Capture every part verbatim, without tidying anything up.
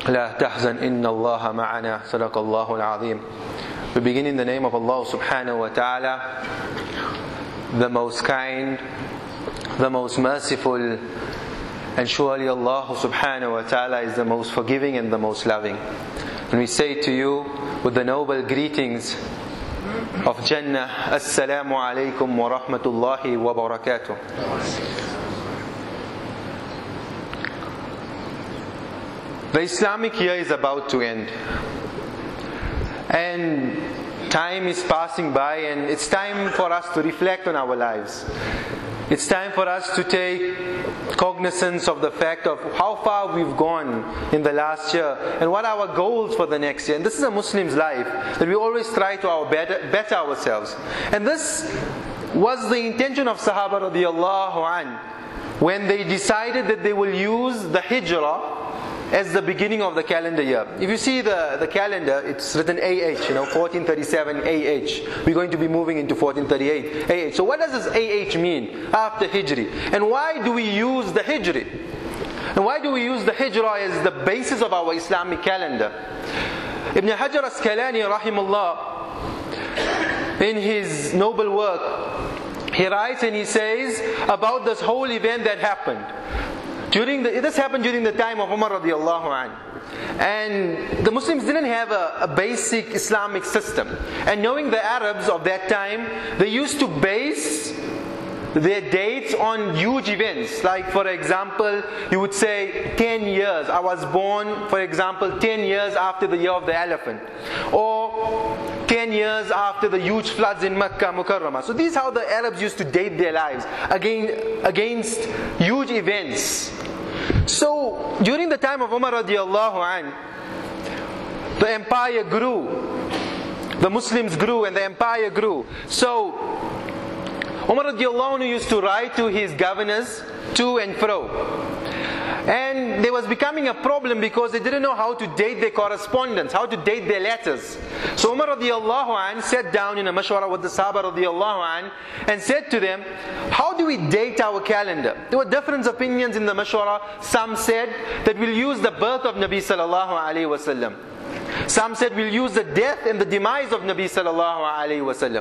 لا تحزن إن الله معنا صدق الله العظيم. We begin in the name of Allah subhanahu wa ta'ala, the most kind, the most merciful, and surely Allah subhanahu wa ta'ala is the most forgiving and the most loving. And we say to you with the noble greetings of Jannah, Assalamu alaikum wa rahmatullahi wa barakatuh. The Islamic year is about to end, and time is passing by, and it's time for us to reflect on our lives. It's time for us to take cognizance of the fact of how far we've gone in the last year and what are our goals for the next year. And this is a Muslim's life, that we always try to our better, better ourselves. And this was the intention of Sahaba radiallahu an, when they decided that they will use the Hijrah as the beginning of the calendar year. If you see the, the calendar, it's written A H, you know, fourteen thirty-seven A H. We're going to be moving into fourteen thirty-eight A H. So what does this A H mean after Hijri? And why do we use the Hijri? And why do we use the Hijrah as the basis of our Islamic calendar? Ibn Hajar Asqalani rahimahullah, in his noble work, he writes and he says about this whole event that happened. During the, this happened during the time of Umar radiallahu anh. And the Muslims didn't have a, a basic Islamic system. And knowing the Arabs of that time, they used to base their dates on huge events. Like for example, you would say ten years. I was born, for example, ten years after the year of the elephant. Or ten years after the huge floods in Makkah Mukarramah. So this is how the Arabs used to date their lives, again, against huge events. So during the time of Umar radiallahu anh, the empire grew. The Muslims grew and the empire grew. So Umar radiallahu anh used to write to his governors to and fro. And there was becoming a problem because they didn't know how to date their correspondence, how to date their letters. So Umar radiallahu anh sat down in a mashwara with the Sahaba radiallahu anh and said to them, how do we date our calendar? There were different opinions in the mashwara. Some said that we'll use the birth of Nabi sallallahu alayhi wasallam. Some said we'll use the death and the demise of Nabi sallallahu alayhi wasallam.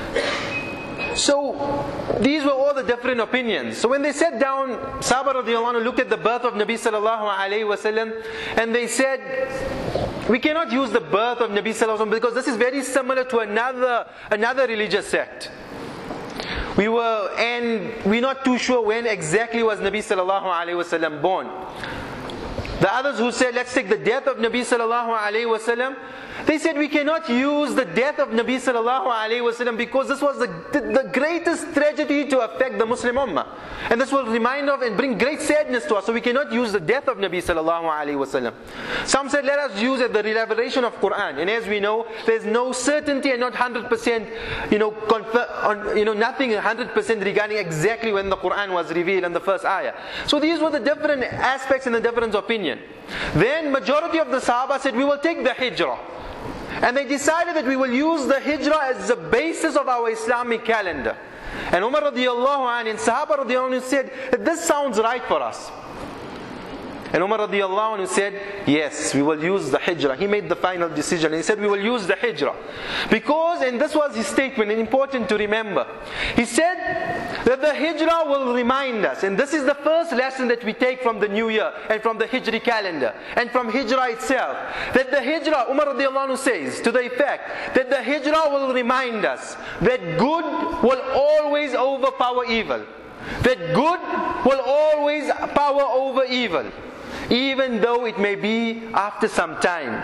So these were all the different opinions. So when they sat down, Sahaba radiallahu anhu looked at the birth of Nabi sallallahu alayhi wasallam, and they said, we cannot use the birth of Nabi sallallahu alayhi wasallam because this is very similar to another another religious sect. We were, and we're not too sure when exactly was Nabi sallallahu alayhi wasallam born. The others who said, let's take the death of Nabi sallallahu alayhi wasallam, they said we cannot use the death of Nabi sallallahu alayhi wasallam because this was the, the, the greatest tragedy to affect the Muslim ummah. And this will remind of and bring great sadness to us. So we cannot use the death of Nabi sallallahu alayhi wasallam. Some said let us use it, the revelation of Quran. And as we know, there's no certainty and not one hundred percent, you know, confer, on, you know, nothing one hundred percent regarding exactly when the Quran was revealed in the first ayah. So these were the different aspects and the different opinion. Then majority of the Sahaba said we will take the Hijrah. And they decided that we will use the Hijrah as the basis of our Islamic calendar. And Umar radiallahu anhu and Sahaba radiallahu anhu said that this sounds right for us. And Umar radiallahu anhu said, yes, we will use the Hijrah. He made the final decision. He said, we will use the Hijrah. Because, and this was his statement, and important to remember. He said that the Hijrah will remind us, and this is the first lesson that we take from the new year, and from the Hijri calendar, and from Hijrah itself. That the Hijrah, Umar radiallahu anhu says, to the effect, that the Hijrah will remind us that good will always overpower evil. That good will always power over evil, even though it may be after some time.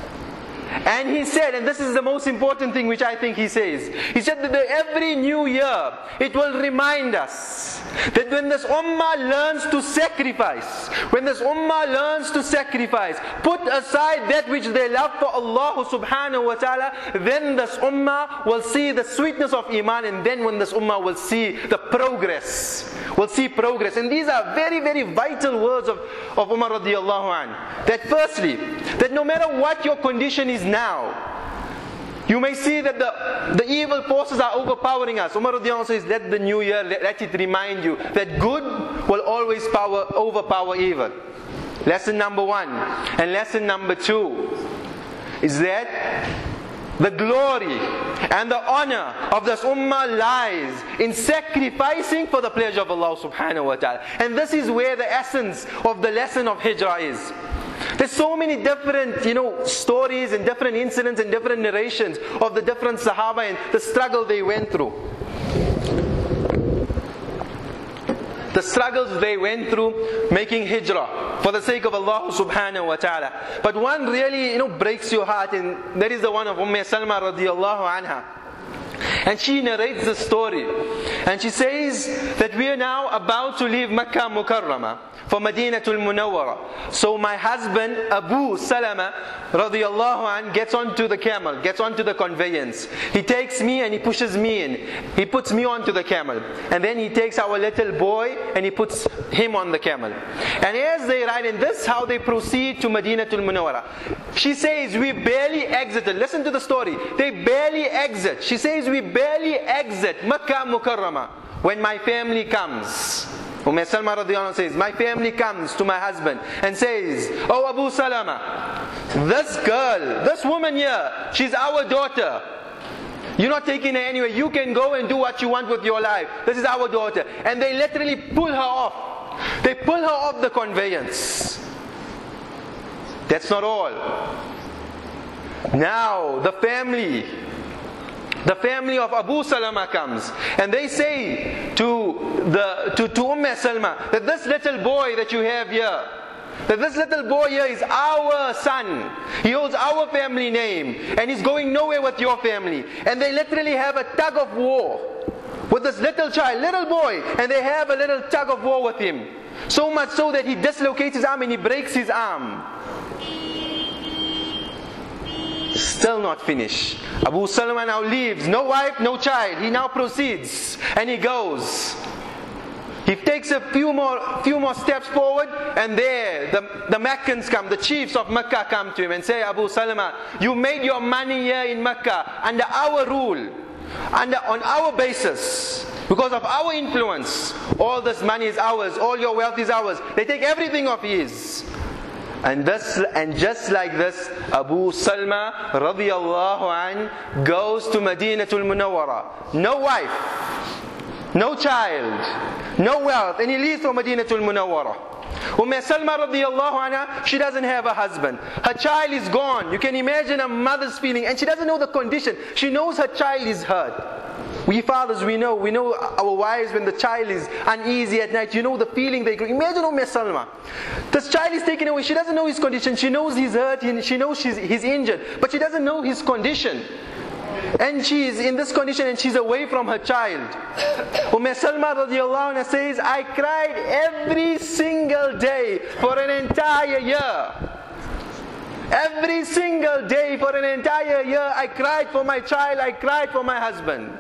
And he said, and this is the most important thing which I think he says, he said that every new year, it will remind us that when this ummah learns to sacrifice, when this ummah learns to sacrifice, put aside that which they love for Allah subhanahu wa ta'ala, then this ummah will see the sweetness of iman, and then when this ummah will see the progress, will see progress. And these are very, very vital words of, of Umar radiallahu anh. That firstly, that no matter what your condition is now, you may see that the, the evil forces are overpowering us. Umar radiallahu anh says, let the new year, let, let it remind you that good will always power, overpower evil. Lesson number one. And lesson number two is that the glory and the honor of this ummah lies in sacrificing for the pleasure of Allah subhanahu wa ta'ala. And this is where the essence of the lesson of hijrah is. There's so many different, you know, stories and different incidents and different narrations of the different Sahaba and the struggle they went through. The struggles they went through making hijrah for the sake of Allah subhanahu wa ta'ala. But one really, you know, breaks your heart, and that is the one of Umm Salma radiyallahu anha. And she narrates the story. And she says that we are now about to leave Makkah Mukarramah for Madinatul Munawwara. So my husband Abu Salama radiyallahu anh gets onto the camel, gets onto the conveyance. He takes me and he pushes me in. He puts me onto the camel. And then he takes our little boy and he puts him on the camel. And as they ride, and this is how they proceed to Madinatul Munawwara. She says we barely exited. Listen to the story. They barely exit. She says we barely exit Makkah Mukarramah when my family comes. Umm Salma radiyallahu anha says, my family comes to my husband and says, oh Abu Salama, this girl, this woman here, she's our daughter. You're not taking her anywhere. You can go and do what you want with your life. This is our daughter. And they literally pull her off. They pull her off the conveyance. That's not all. Now the family The family of Abu Salama comes and they say to the to, to Umm Salma that this little boy that you have here, that this little boy here is our son. He holds our family name and he's going nowhere with your family. And they literally have a tug of war with this little child, little boy, and they have a little tug of war with him. So much so that he dislocates his arm and he breaks his arm. Still not finished. Abu Salama now leaves, no wife, no child. He now proceeds and he goes. He takes a few more few more steps forward, and there the, the Meccans come, the chiefs of Mecca come to him and say, Abu Salama, you made your money here in Mecca under our rule, under on our basis. Because of our influence, all this money is ours, all your wealth is ours. They take everything of his. And this, and just like this, Abu Salma radiyallahu an goes to Madinatul Munawwara. No wife, no child, no wealth, and he leaves for Madinatul Munawwara. Umm Salma radiyallahu anha, she doesn't have a husband. Her child is gone. You can imagine a mother's feeling, and she doesn't know the condition. She knows her child is hurt. We fathers, we know, we know our wives when the child is uneasy at night. You know the feeling they go. Imagine Umm Salma. This child is taken away. She doesn't know his condition. She knows he's hurt. She knows she's, he's injured. But she doesn't know his condition. And she's in this condition and she's away from her child. Umm Salma radiallahu anha says, I cried every single day for an entire year. Every single day for an entire year I cried for my child, I cried for my husband.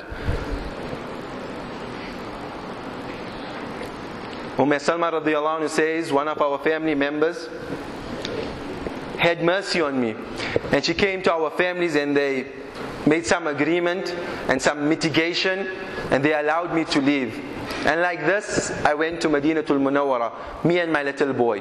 Umm Salma radiyallahu anhu says, one of our family members had mercy on me. And she came to our families and they made some agreement and some mitigation and they allowed me to leave. And like this, I went to Madinatul Munawwara, me and my little boy.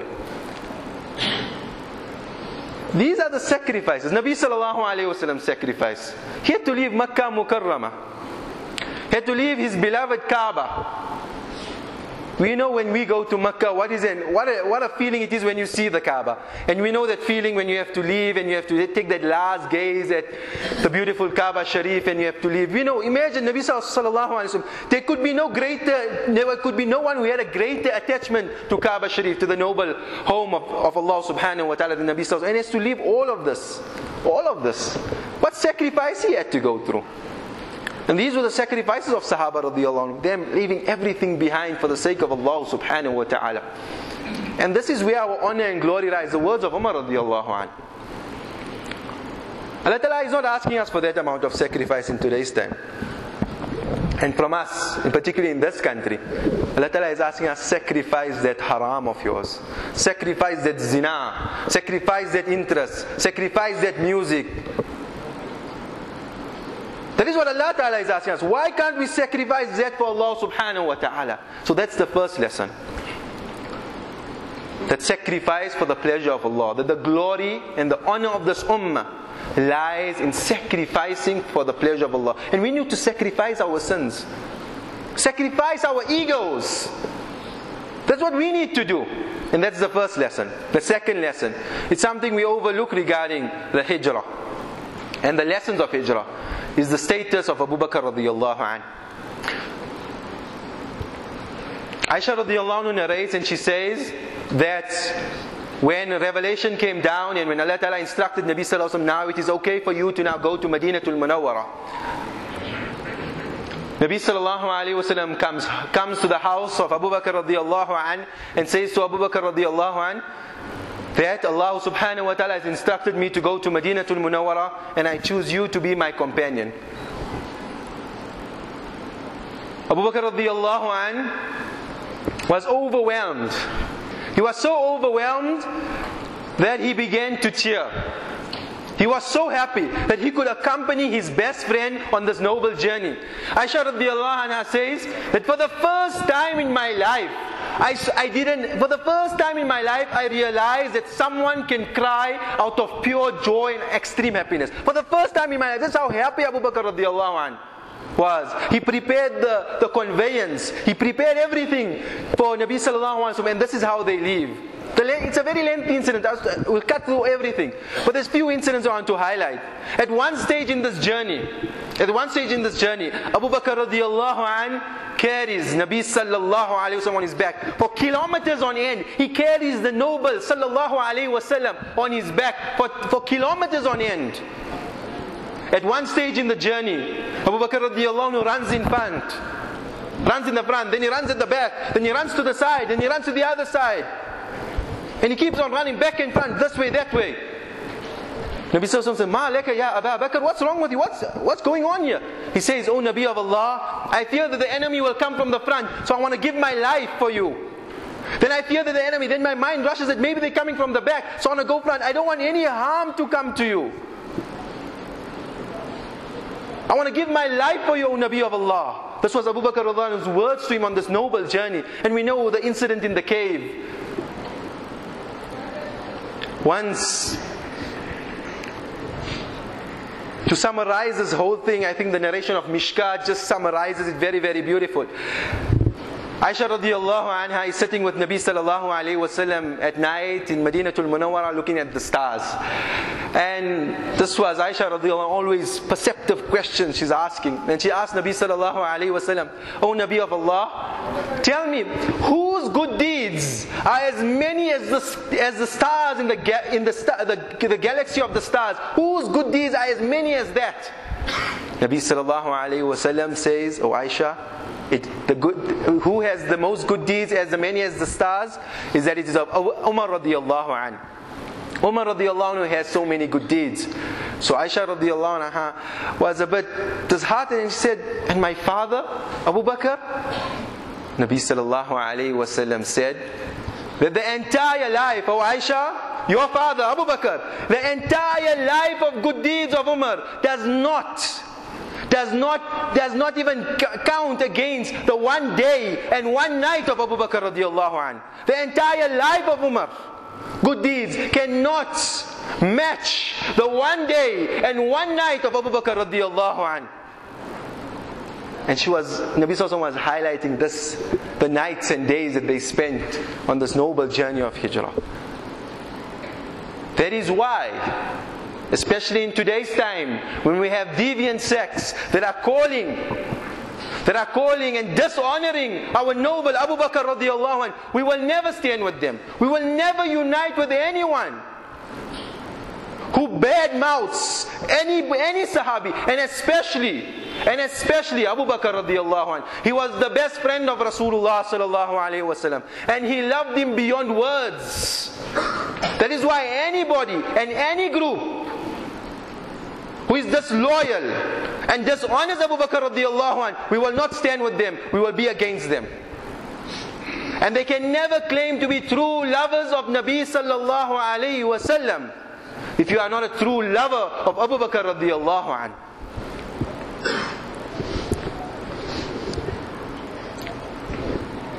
These are the sacrifices. Nabi sallallahu alayhi wasallam sacrifice. He had to leave Makkah Mukarramah. He had to leave his beloved Kaaba. We know when we go to Makkah, what is it, what a, what a feeling it is when you see the Kaaba. And we know that feeling when you have to leave and you have to take that last gaze at the beautiful Kaaba Sharif and you have to leave. We know, imagine Nabi sallallahu alayhi wa sallam, there could be no greater, there could be no one who had a greater attachment to Kaaba Sharif, to the noble home of, of Allah subhanahu wa ta'ala than Nabi sallallahu alayhi wa sallam. And he has to leave all of this, all of this. What sacrifice he had to go through. And these were the sacrifices of Sahaba radiyallahu anhu, them leaving everything behind for the sake of Allah subhanahu wa ta'ala. And this is where our honor and glory lies, the words of Umar radiyallahu anhu. Allah Ta'ala is not asking us for that amount of sacrifice in today's time. And from us, in particularly in this country, Allah Ta'ala is asking us, sacrifice that haram of yours. Sacrifice that zina. Sacrifice that interest. Sacrifice that music. That is what Allah Ta'ala is asking us. Why can't we sacrifice that for Allah subhanahu wa ta'ala? So that's the first lesson. that sacrifice for the pleasure of Allah, that the glory and the honor of this ummah lies in sacrificing for the pleasure of Allah. And we need to sacrifice our sins, sacrifice our egos. That's what we need to do. And that's the first lesson. The second lesson, it's something we overlook regarding the hijrah and the lessons of hijrah, is the status of Abu Bakr radiyallahu anhu. Aisha radiallahu anhu narrates, and she says that when revelation came down and when Allah Ta'ala instructed Nabi Sallallahu Alaihi Wasallam, now it is okay for you to now go to Madinatul Munawwara. Nabi Sallallahu Alaihi Wasallam comes, comes to the house of Abu Bakr radiallahu anhu and says to Abu Bakr radiallahu anhu that Allah Subhanahu Wa Ta'ala has instructed me to go to Madinatul Munawwara, and I choose you to be my companion. Abu Bakr radiallahu anhu was overwhelmed. He was so overwhelmed that he began to cheer. He was so happy that he could accompany his best friend on this noble journey. Aisha radiallahu anha says that for the first time in my life, I, I didn't, for the first time in my life, I realized that someone can cry out of pure joy and extreme happiness. For the first time in my life, that's how happy Abu Bakr radiallahu anhu was. He prepared the, the conveyance. He prepared everything for Nabi Sallallahu Alaihi Wasallam, and this is how they leave. It's a very lengthy incident. We'll cut through everything. But there's few incidents I want to highlight. At one stage in this journey, at one stage in this journey, Abu Bakr radiallahu anhu carries Nabi Sallallahu Alaihi Wasallam on his back. For kilometers on end, he carries the noble Sallallahu Alaihi Wasallam on his back for, for kilometers on end. At one stage in the journey, Abu Bakr radiallahu anhu runs in front. Runs in the front, then he runs at the back, then he runs to the side, then he runs to the other side. And he keeps on running back and front, this way, that way. Nabi Sallallahu Alaihi Wasallam said, Ma laka ya Abu Bakr, what's wrong with you? What's, what's going on here? He says, Oh Nabi of Allah, I fear that the enemy will come from the front, so I want to give my life for you. Then I fear that the enemy, then my mind rushes that maybe they're coming from the back, so I want to go front. I don't want any harm to come to you. I want to give my life for you, O Nabi of Allah. This was Abu Bakr radiallahu anhu's words to him on this noble journey. And we know the incident in the cave. Once, to summarize this whole thing, I think the narration of Mishkat just summarizes it very, very beautiful. Aisha radiallahu anha is sitting with Nabi sallallahu alayhi wasallam at night in Madinatul Munawwara looking at the stars. And this was Aisha radiallahu anha, always perceptive questions she's asking. And she asked Nabi sallallahu alayhi wasallam, Oh Nabi of Allah, tell me, whose good deeds are as many as the, as the stars in, the, ga- in the, star, the, the galaxy of the stars? Whose good deeds are as many as that? Nabi sallallahu alayhi wasallam says, Oh Aisha, It, the good, who has the most good deeds as many as the stars, is that it is of Umar radiallahu anhu. Umar radiallahu anhu has so many good deeds. So Aisha radiallahu anha was a bit disheartened, and she said, and my father, Abu Bakr? Nabi sallallahu alayhi wasallam said that the entire life of Aisha, your father Abu Bakr, the entire life of good deeds of Umar does not Does not, does not even count against the one day and one night of Abu Bakr radiallahu anhu. The entire life of Umar, good deeds, cannot match the one day and one night of Abu Bakr radiallahu anhu. And she was, Nabi Sallallahu Alaihi Wasallam was highlighting this, the nights and days that they spent on this noble journey of hijrah. That is why, especially in today's time, when we have deviant sects that are calling, that are calling and dishonoring our noble Abu Bakr radiallahu anhu, we will never stand with them. We will never unite with anyone who bad mouths any any Sahabi, and especially and especially Abu Bakr radiallahu anhu. He was the best friend of Rasulullah sallallahu alaihi wasallam, and he loved him beyond words. That is why anybody and any group who is disloyal and dishonors Abu Bakr radiallahu anhu, we will not stand with them, we will be against them. And they can never claim to be true lovers of Nabi sallallahu alayhi wasallam if you are not a true lover of Abu Bakr radiallahu anhu.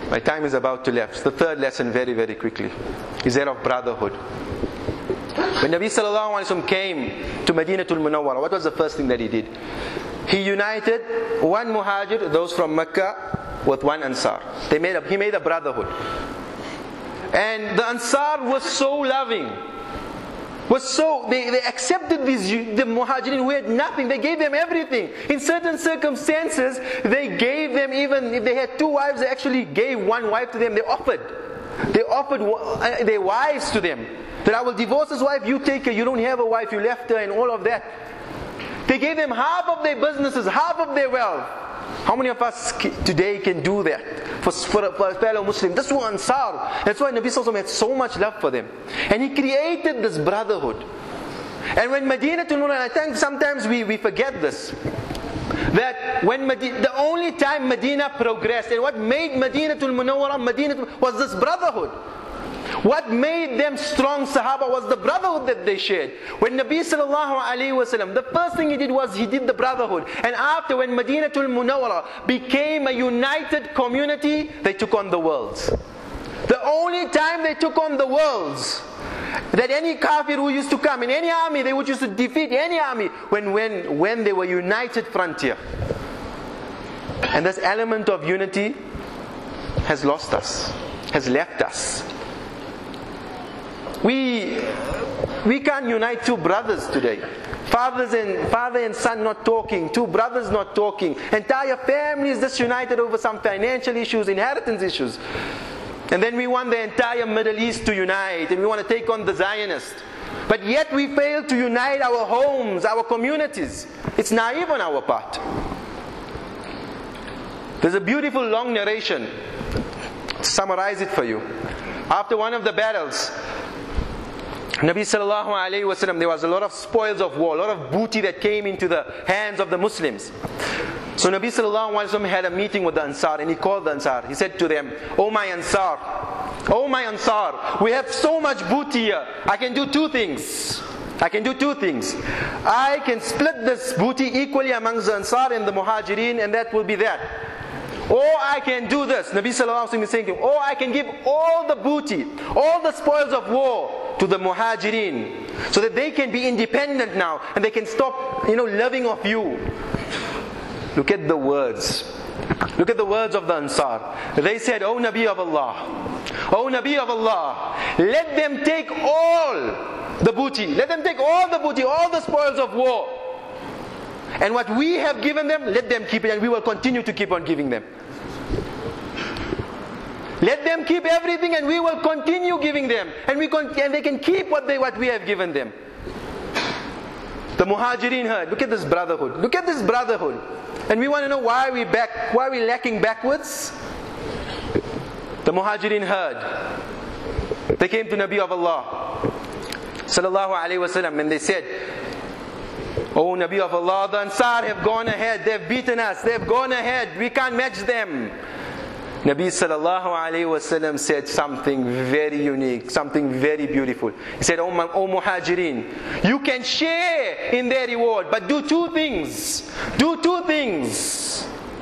My time is about to lapse. The third lesson, very, very quickly, is that of brotherhood. When Nabi sallallahu alaihi wasallam came to Madinatul Munawwara, what was the first thing that he did? He united one Muhajir, those from Mecca, with one Ansar. They made a, he made a brotherhood. And the Ansar was so loving. Was so they, they accepted these the Muhajirin who had nothing. They gave them everything. In certain circumstances, they gave them, even if they had two wives, they actually gave one wife to them. They offered. They offered their wives to them. That I will divorce his wife, you take her, you don't have a wife, you left her, and all of that. They gave them half of their businesses, half of their wealth. How many of us today can do that for, for, for a fellow Muslim? This was Ansar. That's why Nabi Sallallahu Alaihi Wasallam had so much love for them. And he created this brotherhood. And when Madinatul Munawwara, I think sometimes we, we forget this, that when Medina, the only time Medina progressed, and what made Madinatul Munawwara Madinatul was this brotherhood. What made them strong Sahaba was the brotherhood that they shared. When Nabi sallallahu alaihi wasallam, the first thing he did was he did the brotherhood. And after, when Madinatul Munawwara became a united community, they took on the worlds. The only time they took on the worlds, that any kafir who used to come in any army, they would used to defeat any army when, when, when they were united frontier. And this element of unity has lost us, has left us. We we can't unite two brothers today. Fathers and father and son not talking, two brothers not talking, entire families disunited over some financial issues, inheritance issues. And then we want the entire Middle East to unite, and we want to take on the Zionists. But yet we fail to unite our homes, our communities. It's naive on our part. There's a beautiful long narration. To summarize it for you. After one of the battles, Nabi sallallahu alayhi wasallam, there was a lot of spoils of war, a lot of booty that came into the hands of the Muslims. So Nabi sallallahu alayhi wasallam had a meeting with the Ansar, and he called the Ansar. He said to them, "Oh my Ansar, oh my Ansar, we have so much booty here. I can do two things. I can do two things. I can split this booty equally amongst the Ansar and the Muhajirin, and that will be that. Or I can do this." Nabi sallallahu alayhi wasallam is saying to him, "Or I can give all the booty, all the spoils of war to the Muhajirin, so that they can be independent now, and they can stop, you know, living off you." Look at the words. Look at the words of the Ansar. They said, "O Nabi of Allah, O Nabi of Allah, let them take all the booty. Let them take all the booty, all the spoils of war. And what we have given them, let them keep it, and we will continue to keep on giving them. Let them keep everything, and we will continue giving them, and we con- and they can keep what they what we have given them." The Muhajirin heard. Look at this brotherhood. Look at this brotherhood. And we want to know why we back, why we lacking backwards. The Muhajirin heard. They came to Nabi of Allah, sallallahu alaihi wasallam, and they said, "Oh Nabi of Allah, the Ansar have gone ahead. They've beaten us. They've gone ahead. We can't match them." Nabi sallallahu alayhi wasallam said something very unique, something very beautiful. He said, "Oh, oh Muhajirin, you can share in their reward, but do two things. Do two things.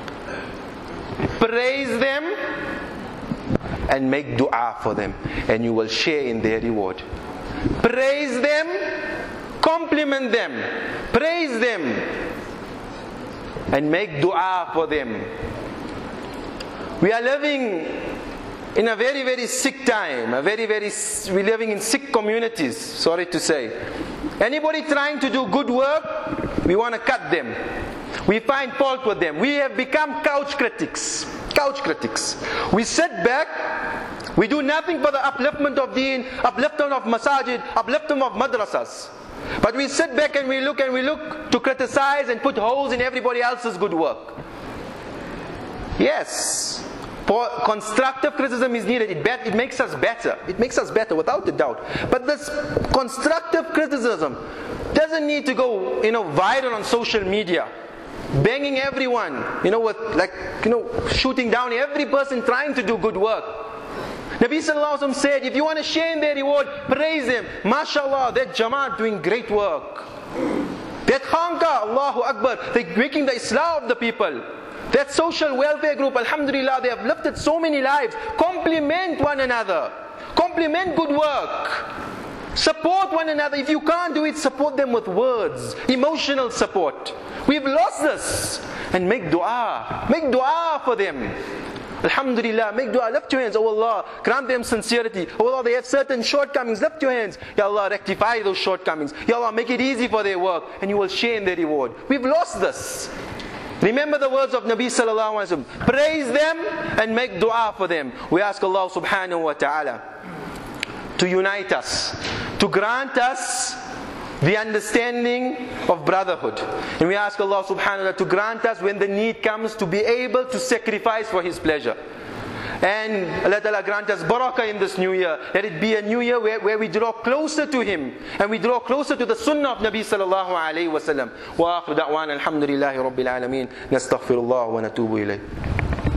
Praise them and make dua for them, and you will share in their reward. Praise them, compliment them, praise them, and make dua for them." We are living in a very, very sick time. A very, very, we're living in sick communities, sorry to say. Anybody trying to do good work, we want to cut them. We find fault with them. We have become couch critics. Couch critics. We sit back, we do nothing for the upliftment of deen, upliftment of masajid, upliftment of madrasas. But we sit back and we look and we look to criticize and put holes in everybody else's good work. Yes, for constructive criticism is needed. It, be- it makes us better. It makes us better, without a doubt. But this constructive criticism doesn't need to go, you know, viral on social media, banging everyone, you know, with like, you know, shooting down every person trying to do good work. Nabi sallallahu alaihi wasallam said, if you want to share in their reward, praise them. MashaAllah, that Jamaat doing great work. That Khanqa, Allahu Akbar, they're making the Islah of the people. That social welfare group, alhamdulillah, they have lifted so many lives. Compliment one another. Compliment good work. Support one another. If you can't do it, support them with words. Emotional support. We've lost this. And make dua. Make dua for them. Alhamdulillah, make dua. Lift your hands. Oh Allah, grant them sincerity. Oh Allah, they have certain shortcomings. Lift your hands. Ya Allah, rectify those shortcomings. Ya Allah, make it easy for their work. And you will share in their reward. We've lost this. Remember the words of Nabi sallallahu alaihi wasallam. Praise them and make dua for them. We ask Allah subhanahu wa ta'ala to unite us, to grant us the understanding of brotherhood. And we ask Allah subhanahu wa ta'ala to grant us, when the need comes, to be able to sacrifice for His pleasure. And Allah Ta'ala grant us barakah in this new year. Let it be a new year where, where we draw closer to Him, and we draw closer to the sunnah of Nabi sallallahu alayhi wa sallam. Wa akhiru da'wana alhamdulillahi rabbil alameen. Nastaghfirullah wa natubu ilayh.